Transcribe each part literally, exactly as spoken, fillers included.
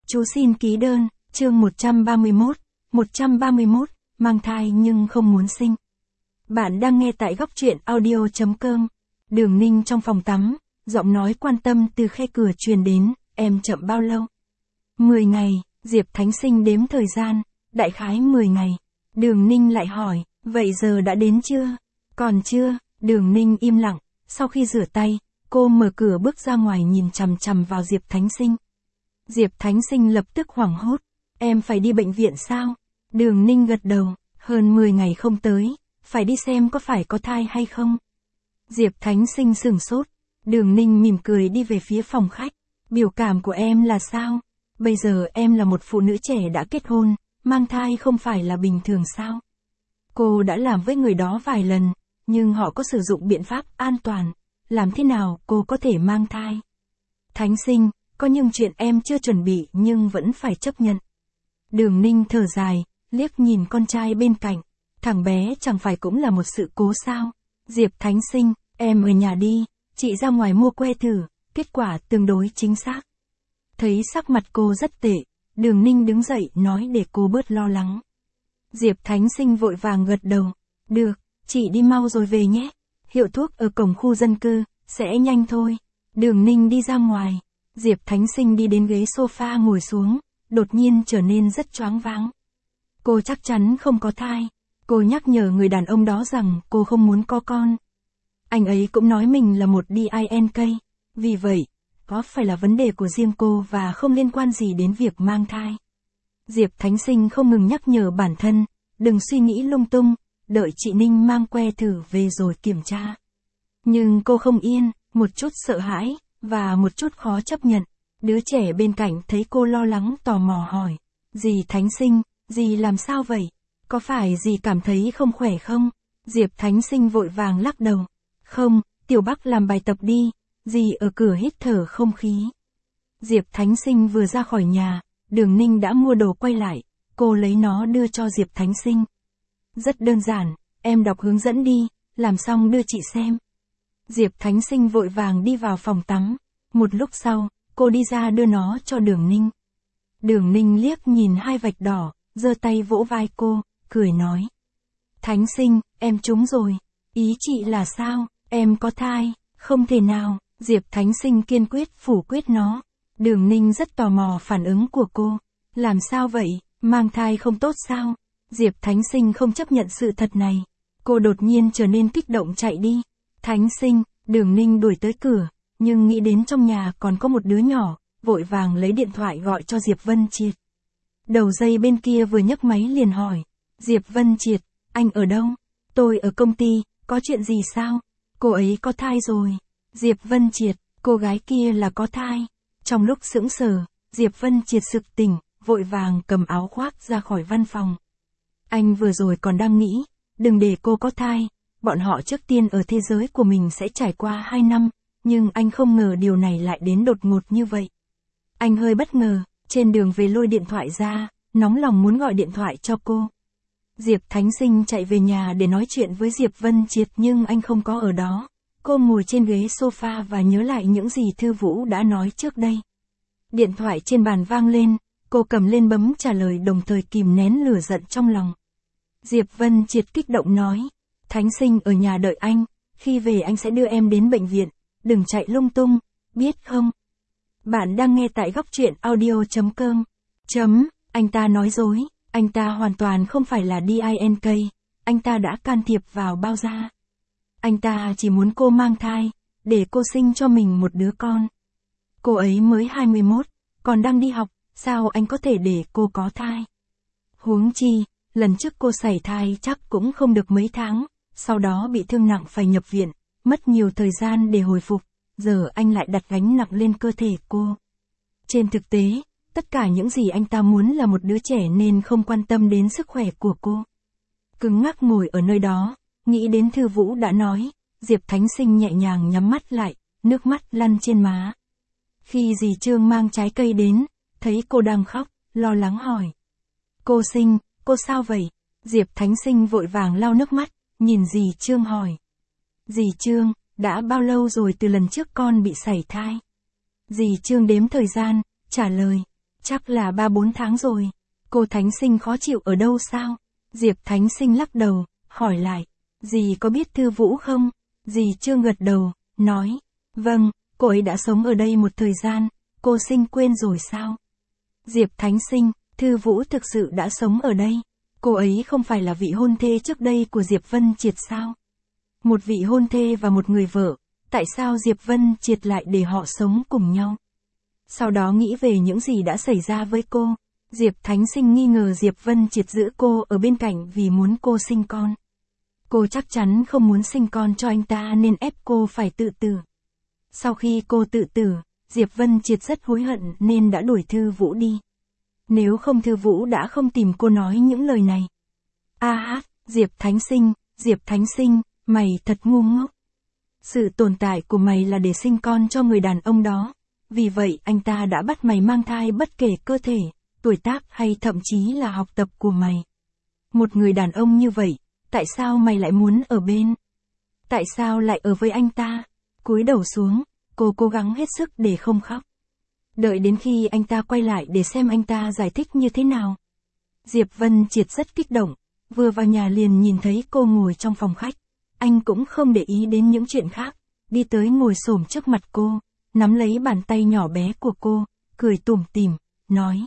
Chú xin ký đơn, chương một trăm ba mươi mốt, một trăm ba mươi mốt, mang thai nhưng không muốn sinh. Bạn đang nghe tại góc truyện audio chấm com. Đường Ninh trong phòng tắm, giọng nói quan tâm từ khe cửa truyền đến, em chậm bao lâu? mười ngày, Diệp Thánh Sinh đếm thời gian, đại khái mười ngày. Đường Ninh lại hỏi, vậy giờ đã đến chưa? Còn chưa, Đường Ninh im lặng, sau khi rửa tay, cô mở cửa bước ra ngoài nhìn chằm chằm vào Diệp Thánh Sinh. Diệp Thánh Sinh lập tức hoảng hốt, em phải đi bệnh viện sao? Đường Ninh gật đầu, hơn mười ngày không tới, phải đi xem có phải có thai hay không. Diệp Thánh Sinh sửng sốt, Đường Ninh mỉm cười đi về phía phòng khách, biểu cảm của em là sao? Bây giờ em là một phụ nữ trẻ đã kết hôn, mang thai không phải là bình thường sao? Cô đã làm với người đó vài lần, nhưng họ có sử dụng biện pháp an toàn, làm thế nào cô có thể mang thai? Thánh Sinh, có những chuyện em chưa chuẩn bị nhưng vẫn phải chấp nhận. Đường Ninh thở dài, liếc nhìn con trai bên cạnh, thằng bé chẳng phải cũng là một sự cố sao? Diệp Thánh Sinh, em ở nhà đi, chị ra ngoài mua que thử, kết quả tương đối chính xác. Thấy sắc mặt cô rất tệ, Đường Ninh đứng dậy nói để cô bớt lo lắng. Diệp Thánh Sinh vội vàng gật đầu, được, chị đi mau rồi về nhé, hiệu thuốc ở cổng khu dân cư, sẽ nhanh thôi. Đường Ninh đi ra ngoài, Diệp Thánh Sinh đi đến ghế sofa ngồi xuống, đột nhiên trở nên rất choáng váng. Cô chắc chắn không có thai, cô nhắc nhở người đàn ông đó rằng cô không muốn có con. Anh ấy cũng nói mình là một đê i en ca, vì vậy, có phải là vấn đề của riêng cô và không liên quan gì đến việc mang thai. Diệp Thánh Sinh không ngừng nhắc nhở bản thân, đừng suy nghĩ lung tung, đợi chị Ninh mang que thử về rồi kiểm tra. Nhưng cô không yên, một chút sợ hãi, và một chút khó chấp nhận. Đứa trẻ bên cạnh thấy cô lo lắng tò mò hỏi, dì Thánh Sinh, dì làm sao vậy? Có phải dì cảm thấy không khỏe không? Diệp Thánh Sinh vội vàng lắc đầu. Không, Tiểu Bắc làm bài tập đi, dì ở cửa hít thở không khí. Diệp Thánh Sinh vừa ra khỏi nhà, Đường Ninh đã mua đồ quay lại, cô lấy nó đưa cho Diệp Thánh Sinh. Rất đơn giản, em đọc hướng dẫn đi, làm xong đưa chị xem. Diệp Thánh Sinh vội vàng đi vào phòng tắm, một lúc sau, cô đi ra đưa nó cho Đường Ninh. Đường Ninh liếc nhìn hai vạch đỏ, giơ tay vỗ vai cô, cười nói. Thánh Sinh, em trúng rồi, ý chị là sao, em có thai, không thể nào, Diệp Thánh Sinh kiên quyết phủ quyết nó. Đường Ninh rất tò mò phản ứng của cô, làm sao vậy, mang thai không tốt sao? Diệp Thánh Sinh không chấp nhận sự thật này, cô đột nhiên trở nên kích động chạy đi. Thánh Sinh, Đường Ninh đuổi tới cửa, nhưng nghĩ đến trong nhà còn có một đứa nhỏ, vội vàng lấy điện thoại gọi cho Diệp Vân Triệt. Đầu dây bên kia vừa nhấc máy liền hỏi, Diệp Vân Triệt, anh ở đâu? Tôi ở công ty, có chuyện gì sao? Cô ấy có thai rồi. Diệp Vân Triệt, cô gái kia là có thai. Trong lúc sững sờ, Diệp Vân Triệt sực tỉnh, vội vàng cầm áo khoác ra khỏi văn phòng. Anh vừa rồi còn đang nghĩ, đừng để cô có thai, bọn họ trước tiên ở thế giới của mình sẽ trải qua hai năm, nhưng anh không ngờ điều này lại đến đột ngột như vậy. Anh hơi bất ngờ, trên đường về lôi điện thoại ra, nóng lòng muốn gọi điện thoại cho cô. Diệp Thánh Sinh chạy về nhà để nói chuyện với Diệp Vân Triệt nhưng anh không có ở đó. Cô ngồi trên ghế sofa và nhớ lại những gì Thư Vũ đã nói trước đây. Điện thoại trên bàn vang lên, cô cầm lên bấm trả lời đồng thời kìm nén lửa giận trong lòng. Diệp Vân Triệt kích động nói, Thánh Sinh ở nhà đợi anh, khi về anh sẽ đưa em đến bệnh viện, đừng chạy lung tung, biết không? Bạn đang nghe tại góc truyện audio chấm com. Chấm, anh ta nói dối, anh ta hoàn toàn không phải là đê i en ca, anh ta đã can thiệp vào bao gia. Anh ta chỉ muốn cô mang thai, để cô sinh cho mình một đứa con. Cô ấy mới hai mươi mốt, còn đang đi học, sao anh có thể để cô có thai? Huống chi, lần trước cô sảy thai chắc cũng không được mấy tháng, sau đó bị thương nặng phải nhập viện, mất nhiều thời gian để hồi phục, giờ anh lại đặt gánh nặng lên cơ thể cô. Trên thực tế, tất cả những gì anh ta muốn là một đứa trẻ nên không quan tâm đến sức khỏe của cô. Cứng ngắc ngồi ở nơi đó, nghĩ đến Thư Vũ đã nói, Diệp Thánh Sinh nhẹ nhàng nhắm mắt lại, nước mắt lăn trên má. Khi dì Trương mang trái cây đến, thấy cô đang khóc, lo lắng hỏi. Cô Sinh, cô sao vậy? Diệp Thánh Sinh vội vàng lau nước mắt, nhìn dì Trương hỏi. Dì Trương, đã bao lâu rồi từ lần trước con bị sảy thai? Dì Trương đếm thời gian, trả lời. Chắc là ba bốn tháng rồi. Cô Thánh Sinh khó chịu ở đâu sao? Diệp Thánh Sinh lắc đầu, hỏi lại. Dì có biết Thư Vũ không? Dì Trương gật đầu, nói. Vâng, cô ấy đã sống ở đây một thời gian, cô Sinh quên rồi sao? Diệp Thánh Sinh, Thư Vũ thực sự đã sống ở đây. Cô ấy không phải là vị hôn thê trước đây của Diệp Vân Triệt sao? Một vị hôn thê và một người vợ, tại sao Diệp Vân Triệt lại để họ sống cùng nhau? Sau đó nghĩ về những gì đã xảy ra với cô, Diệp Thánh Sinh nghi ngờ Diệp Vân Triệt giữ cô ở bên cạnh vì muốn cô sinh con. Cô chắc chắn không muốn sinh con cho anh ta nên ép cô phải tự tử. Sau khi cô tự tử, Diệp Vân Triệt rất hối hận nên đã đuổi Thư Vũ đi. Nếu không Thư Vũ đã không tìm cô nói những lời này. A hát, Diệp Thánh Sinh, Diệp Thánh Sinh, mày thật ngu ngốc. Sự tồn tại của mày là để sinh con cho người đàn ông đó. Vì vậy anh ta đã bắt mày mang thai bất kể cơ thể, tuổi tác hay thậm chí là học tập của mày. Một người đàn ông như vậy, tại sao mày lại muốn ở bên? Tại sao lại ở với anh ta? Cúi đầu xuống, cô cố gắng hết sức để không khóc. Đợi đến khi anh ta quay lại để xem anh ta giải thích như thế nào. Diệp Vân Triệt rất kích động, vừa vào nhà liền nhìn thấy cô ngồi trong phòng khách. Anh cũng không để ý đến những chuyện khác, đi tới ngồi xổm trước mặt cô, nắm lấy bàn tay nhỏ bé của cô, cười tủm tỉm, nói.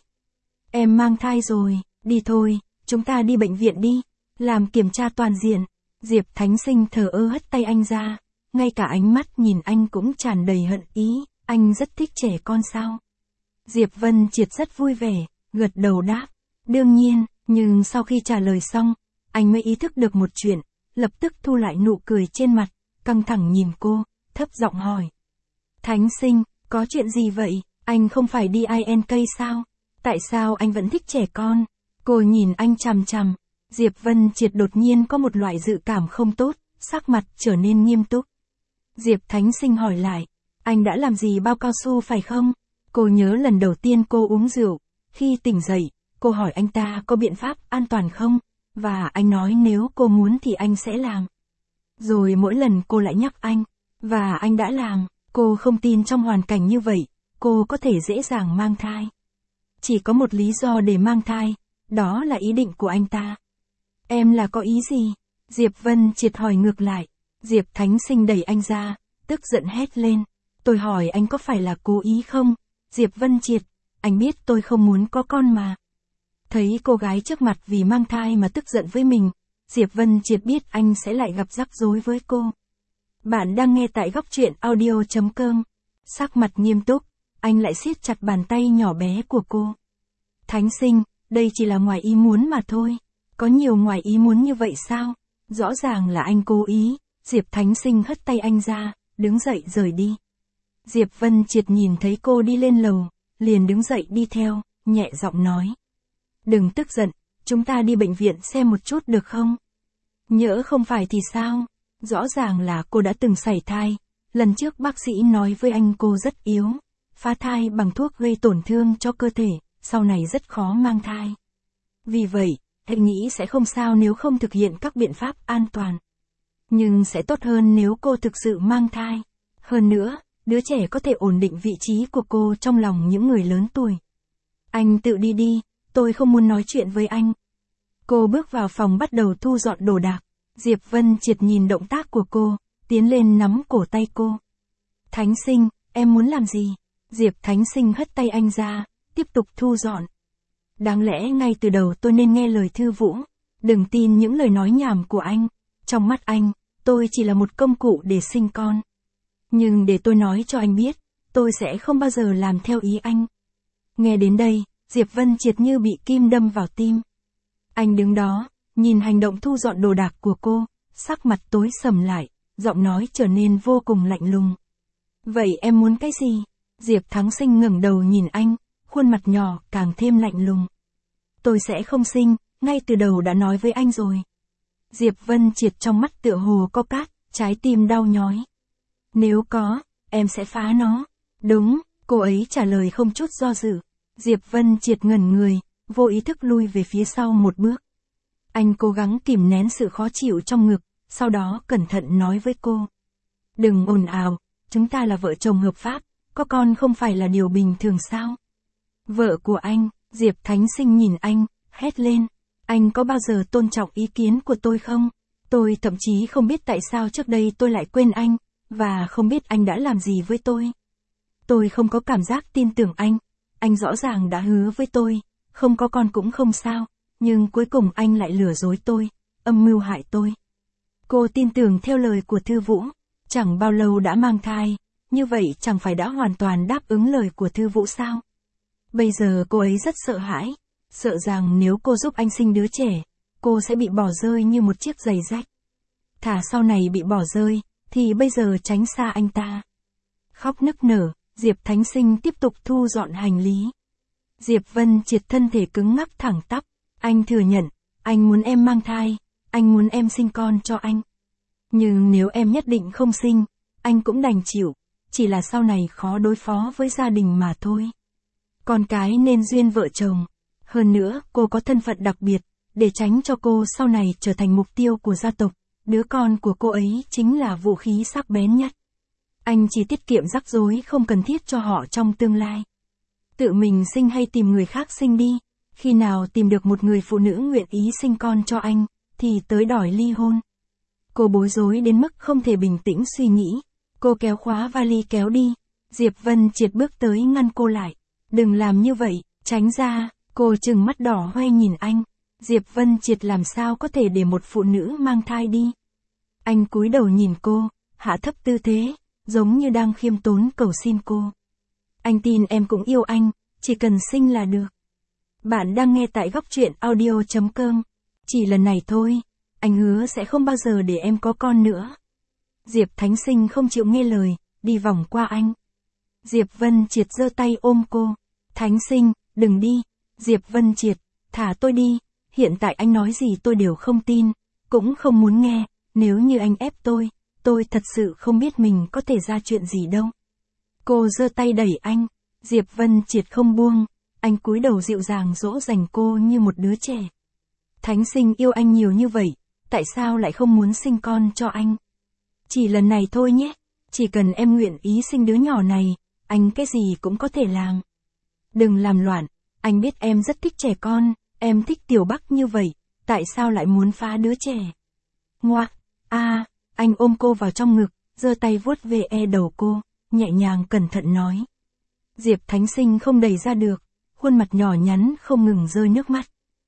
Em mang thai rồi, đi thôi, chúng ta đi bệnh viện đi, làm kiểm tra toàn diện. Diệp Thánh Sinh thờ ơ hất tay anh ra, ngay cả ánh mắt nhìn anh cũng tràn đầy hận ý, anh rất thích trẻ con sao? Diệp Vân Triệt rất vui vẻ, gật đầu đáp, đương nhiên, nhưng sau khi trả lời xong, anh mới ý thức được một chuyện, lập tức thu lại nụ cười trên mặt, căng thẳng nhìn cô, thấp giọng hỏi. Thánh Sinh, có chuyện gì vậy, anh không phải đi i en ca sao? Tại sao anh vẫn thích trẻ con? Cô nhìn anh chằm chằm, Diệp Vân Triệt đột nhiên có một loại dự cảm không tốt, sắc mặt trở nên nghiêm túc. Diệp Thánh Sinh hỏi lại, anh đã làm gì bao cao su phải không? Cô nhớ lần đầu tiên cô uống rượu, khi tỉnh dậy, cô hỏi anh ta có biện pháp an toàn không? Và anh nói nếu cô muốn thì anh sẽ làm. Rồi mỗi lần cô lại nhắc anh, và anh đã làm, cô không tin trong hoàn cảnh như vậy, cô có thể dễ dàng mang thai. Chỉ có một lý do để mang thai, đó là ý định của anh ta. Em là có ý gì? Diệp Vân Triệt hỏi ngược lại. Diệp Thánh Sinh đẩy anh ra, tức giận hét lên. Tôi hỏi anh có phải là cố ý không? Diệp Vân Triệt, anh biết tôi không muốn có con mà. Thấy cô gái trước mặt vì mang thai mà tức giận với mình, Diệp Vân Triệt biết anh sẽ lại gặp rắc rối với cô. Bạn đang nghe tại góc truyện audio chấm com. Sắc mặt nghiêm túc, anh lại siết chặt bàn tay nhỏ bé của cô. Thánh Sinh, đây chỉ là ngoài ý muốn mà thôi. Có nhiều ngoài ý muốn như vậy sao? Rõ ràng là anh cố ý. Diệp Thánh Sinh hất tay anh ra, đứng dậy rời đi. Diệp Vân Triệt nhìn thấy cô đi lên lầu, liền đứng dậy đi theo, nhẹ giọng nói. Đừng tức giận, chúng ta đi bệnh viện xem một chút được không? Nhỡ không phải thì sao? Rõ ràng là cô đã từng sảy thai. Lần trước bác sĩ nói với anh cô rất yếu. Phá thai bằng thuốc gây tổn thương cho cơ thể, sau này rất khó mang thai. Vì vậy, anh nghĩ sẽ không sao nếu không thực hiện các biện pháp an toàn. Nhưng sẽ tốt hơn nếu cô thực sự mang thai. Hơn nữa, đứa trẻ có thể ổn định vị trí của cô trong lòng những người lớn tuổi. Anh tự đi đi, tôi không muốn nói chuyện với anh. Cô bước vào phòng bắt đầu thu dọn đồ đạc. Diệp Vân Triệt nhìn động tác của cô, tiến lên nắm cổ tay cô. Thánh Sinh, em muốn làm gì? Diệp Thánh Sinh hất tay anh ra, tiếp tục thu dọn. Đáng lẽ ngay từ đầu tôi nên nghe lời Thư Vũ, đừng tin những lời nói nhảm của anh. Trong mắt anh, tôi chỉ là một công cụ để sinh con. Nhưng để tôi nói cho anh biết, tôi sẽ không bao giờ làm theo ý anh. Nghe đến đây, Diệp Vân Triệt như bị kim đâm vào tim. Anh đứng đó, nhìn hành động thu dọn đồ đạc của cô, sắc mặt tối sầm lại, giọng nói trở nên vô cùng lạnh lùng. Vậy em muốn cái gì? Diệp Thánh Sinh ngẩng đầu nhìn anh, khuôn mặt nhỏ càng thêm lạnh lùng. Tôi sẽ không sinh, ngay từ đầu đã nói với anh rồi. Diệp Vân Triệt trong mắt tựa hồ có cát, trái tim đau nhói. Nếu có, em sẽ phá nó. Đúng, cô ấy trả lời không chút do dự. Diệp Vân Triệt ngẩn người, vô ý thức lui về phía sau một bước. Anh cố gắng kìm nén sự khó chịu trong ngực, sau đó cẩn thận nói với cô. Đừng ồn ào, chúng ta là vợ chồng hợp pháp, có con không phải là điều bình thường sao? Vợ của anh, Diệp Thánh Sinh nhìn anh, hét lên. Anh có bao giờ tôn trọng ý kiến của tôi không? Tôi thậm chí không biết tại sao trước đây tôi lại quên anh, và không biết anh đã làm gì với tôi. Tôi không có cảm giác tin tưởng anh. Anh rõ ràng đã hứa với tôi, không có con cũng không sao, nhưng cuối cùng anh lại lừa dối tôi, âm mưu hại tôi. Cô tin tưởng theo lời của Thư Vũ, chẳng bao lâu đã mang thai, như vậy chẳng phải đã hoàn toàn đáp ứng lời của Thư Vũ sao? Bây giờ cô ấy rất sợ hãi, sợ rằng nếu cô giúp anh sinh đứa trẻ, cô sẽ bị bỏ rơi như một chiếc giày rách. Thà sau này bị bỏ rơi, thì bây giờ tránh xa anh ta. Khóc nức nở, Diệp Thánh Sinh tiếp tục thu dọn hành lý. Diệp Vân Triệt thân thể cứng ngắc thẳng tắp. Anh thừa nhận, anh muốn em mang thai, anh muốn em sinh con cho anh. Nhưng nếu em nhất định không sinh, anh cũng đành chịu, chỉ là sau này khó đối phó với gia đình mà thôi. Con cái nên duyên vợ chồng. Hơn nữa, cô có thân phận đặc biệt, để tránh cho cô sau này trở thành mục tiêu của gia tộc, đứa con của cô ấy chính là vũ khí sắc bén nhất. Anh chỉ tiết kiệm rắc rối không cần thiết cho họ trong tương lai. Tự mình sinh hay tìm người khác sinh đi, khi nào tìm được một người phụ nữ nguyện ý sinh con cho anh, thì tới đòi ly hôn. Cô bối rối đến mức không thể bình tĩnh suy nghĩ, cô kéo khóa vali kéo đi, Diệp Vân Triệt bước tới ngăn cô lại. Đừng làm như vậy, tránh ra, cô trừng mắt đỏ hoe nhìn anh. Diệp Vân Triệt làm sao có thể để một phụ nữ mang thai đi. Anh cúi đầu nhìn cô, hạ thấp tư thế, giống như đang khiêm tốn cầu xin cô. Anh tin em cũng yêu anh, chỉ cần sinh là được. Bạn đang nghe tại góc truyện audio chấm com. Chỉ lần này thôi, anh hứa sẽ không bao giờ để em có con nữa. Diệp Thánh Sinh không chịu nghe lời, đi vòng qua anh. Diệp Vân Triệt giơ tay ôm cô. Thánh Sinh, đừng đi. Diệp Vân Triệt, thả tôi đi. Hiện tại anh nói gì tôi đều không tin, cũng không muốn nghe. Nếu như anh ép tôi, tôi thật sự không biết mình có thể ra chuyện gì đâu. Cô giơ tay đẩy anh. Diệp Vân Triệt không buông. Anh cúi đầu dịu dàng dỗ dành cô như một đứa trẻ. Thánh Sinh yêu anh nhiều như vậy, tại sao lại không muốn sinh con cho anh? Chỉ lần này thôi nhé, chỉ cần em nguyện ý sinh đứa nhỏ này, anh cái gì cũng có thể làm. Đừng làm loạn, anh biết em rất thích trẻ con, em thích Tiểu Bắc như vậy, tại sao lại muốn phá đứa trẻ? Ngoạc, a, à, anh ôm cô vào trong ngực, giơ tay vuốt về e đầu cô, nhẹ nhàng cẩn thận nói. Diệp Thánh Sinh không đẩy ra được, khuôn mặt nhỏ nhắn không ngừng rơi nước mắt.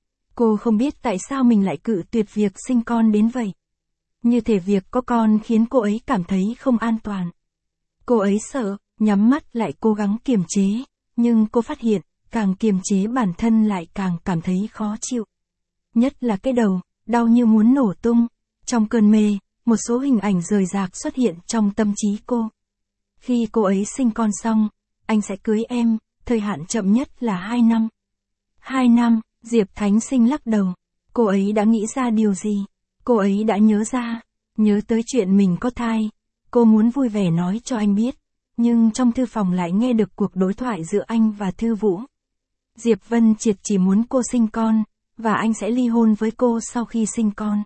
Cô không biết tại sao mình lại cự tuyệt việc sinh con đến vậy. Như thể việc có con khiến cô ấy cảm thấy không an toàn. Cô ấy sợ, nhắm mắt lại cố gắng kiềm chế, nhưng cô phát hiện, càng kiềm chế bản thân lại càng cảm thấy khó chịu. Nhất là cái đầu, đau như muốn nổ tung. Trong cơn mê, một số hình ảnh rời rạc xuất hiện trong tâm trí cô. Khi cô ấy sinh con xong, anh sẽ cưới em, thời hạn chậm nhất là hai năm. Hai năm, Diệp Thánh Sinh lắc đầu. Cô ấy đã nghĩ ra điều gì? Cô ấy đã nhớ ra, nhớ tới chuyện mình có thai. Cô muốn vui vẻ nói cho anh biết, nhưng trong thư phòng lại nghe được cuộc đối thoại giữa anh và Thư Vũ. Diệp Vân Triệt chỉ muốn cô sinh con, và anh sẽ ly hôn với cô sau khi sinh con.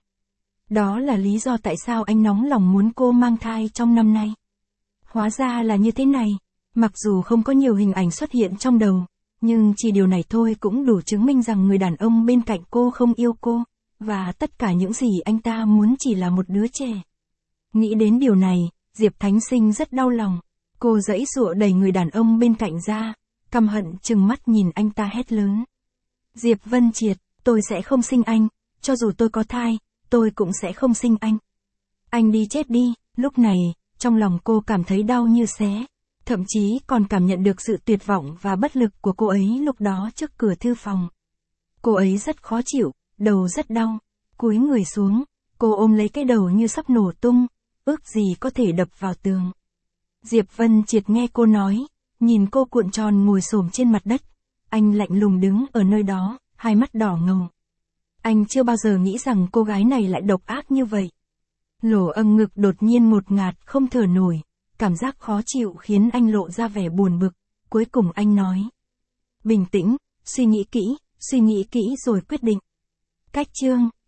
Đó là lý do tại sao anh nóng lòng muốn cô mang thai trong năm nay. Hóa ra là như thế này, mặc dù không có nhiều hình ảnh xuất hiện trong đầu, nhưng chỉ điều này thôi cũng đủ chứng minh rằng người đàn ông bên cạnh cô không yêu cô, và tất cả những gì anh ta muốn chỉ là một đứa trẻ. Nghĩ đến điều này, Diệp Thánh Sinh rất đau lòng. Cô giãy giụa đẩy người đàn ông bên cạnh ra, căm hận trừng mắt nhìn anh ta hét lớn. Diệp Vân Triệt, tôi sẽ không sinh anh, cho dù tôi có thai, tôi cũng sẽ không sinh anh. Anh đi chết đi. Lúc này, trong lòng cô cảm thấy đau như xé, thậm chí còn cảm nhận được sự tuyệt vọng và bất lực của cô ấy lúc đó trước cửa thư phòng. Cô ấy rất khó chịu, đầu rất đau, cúi người xuống, cô ôm lấy cái đầu như sắp nổ tung, ước gì có thể đập vào tường. Diệp Vân Triệt nghe cô nói, nhìn cô cuộn tròn ngồi xổm trên mặt đất, anh lạnh lùng đứng ở nơi đó, hai mắt đỏ ngầu. Anh chưa bao giờ nghĩ rằng cô gái này lại độc ác như vậy. Lỗ âng ngực đột nhiên ngột ngạt không thở nổi, cảm giác khó chịu khiến anh lộ ra vẻ buồn bực, cuối cùng anh nói. Bình tĩnh, suy nghĩ kỹ, suy nghĩ kỹ rồi quyết định. Cách chương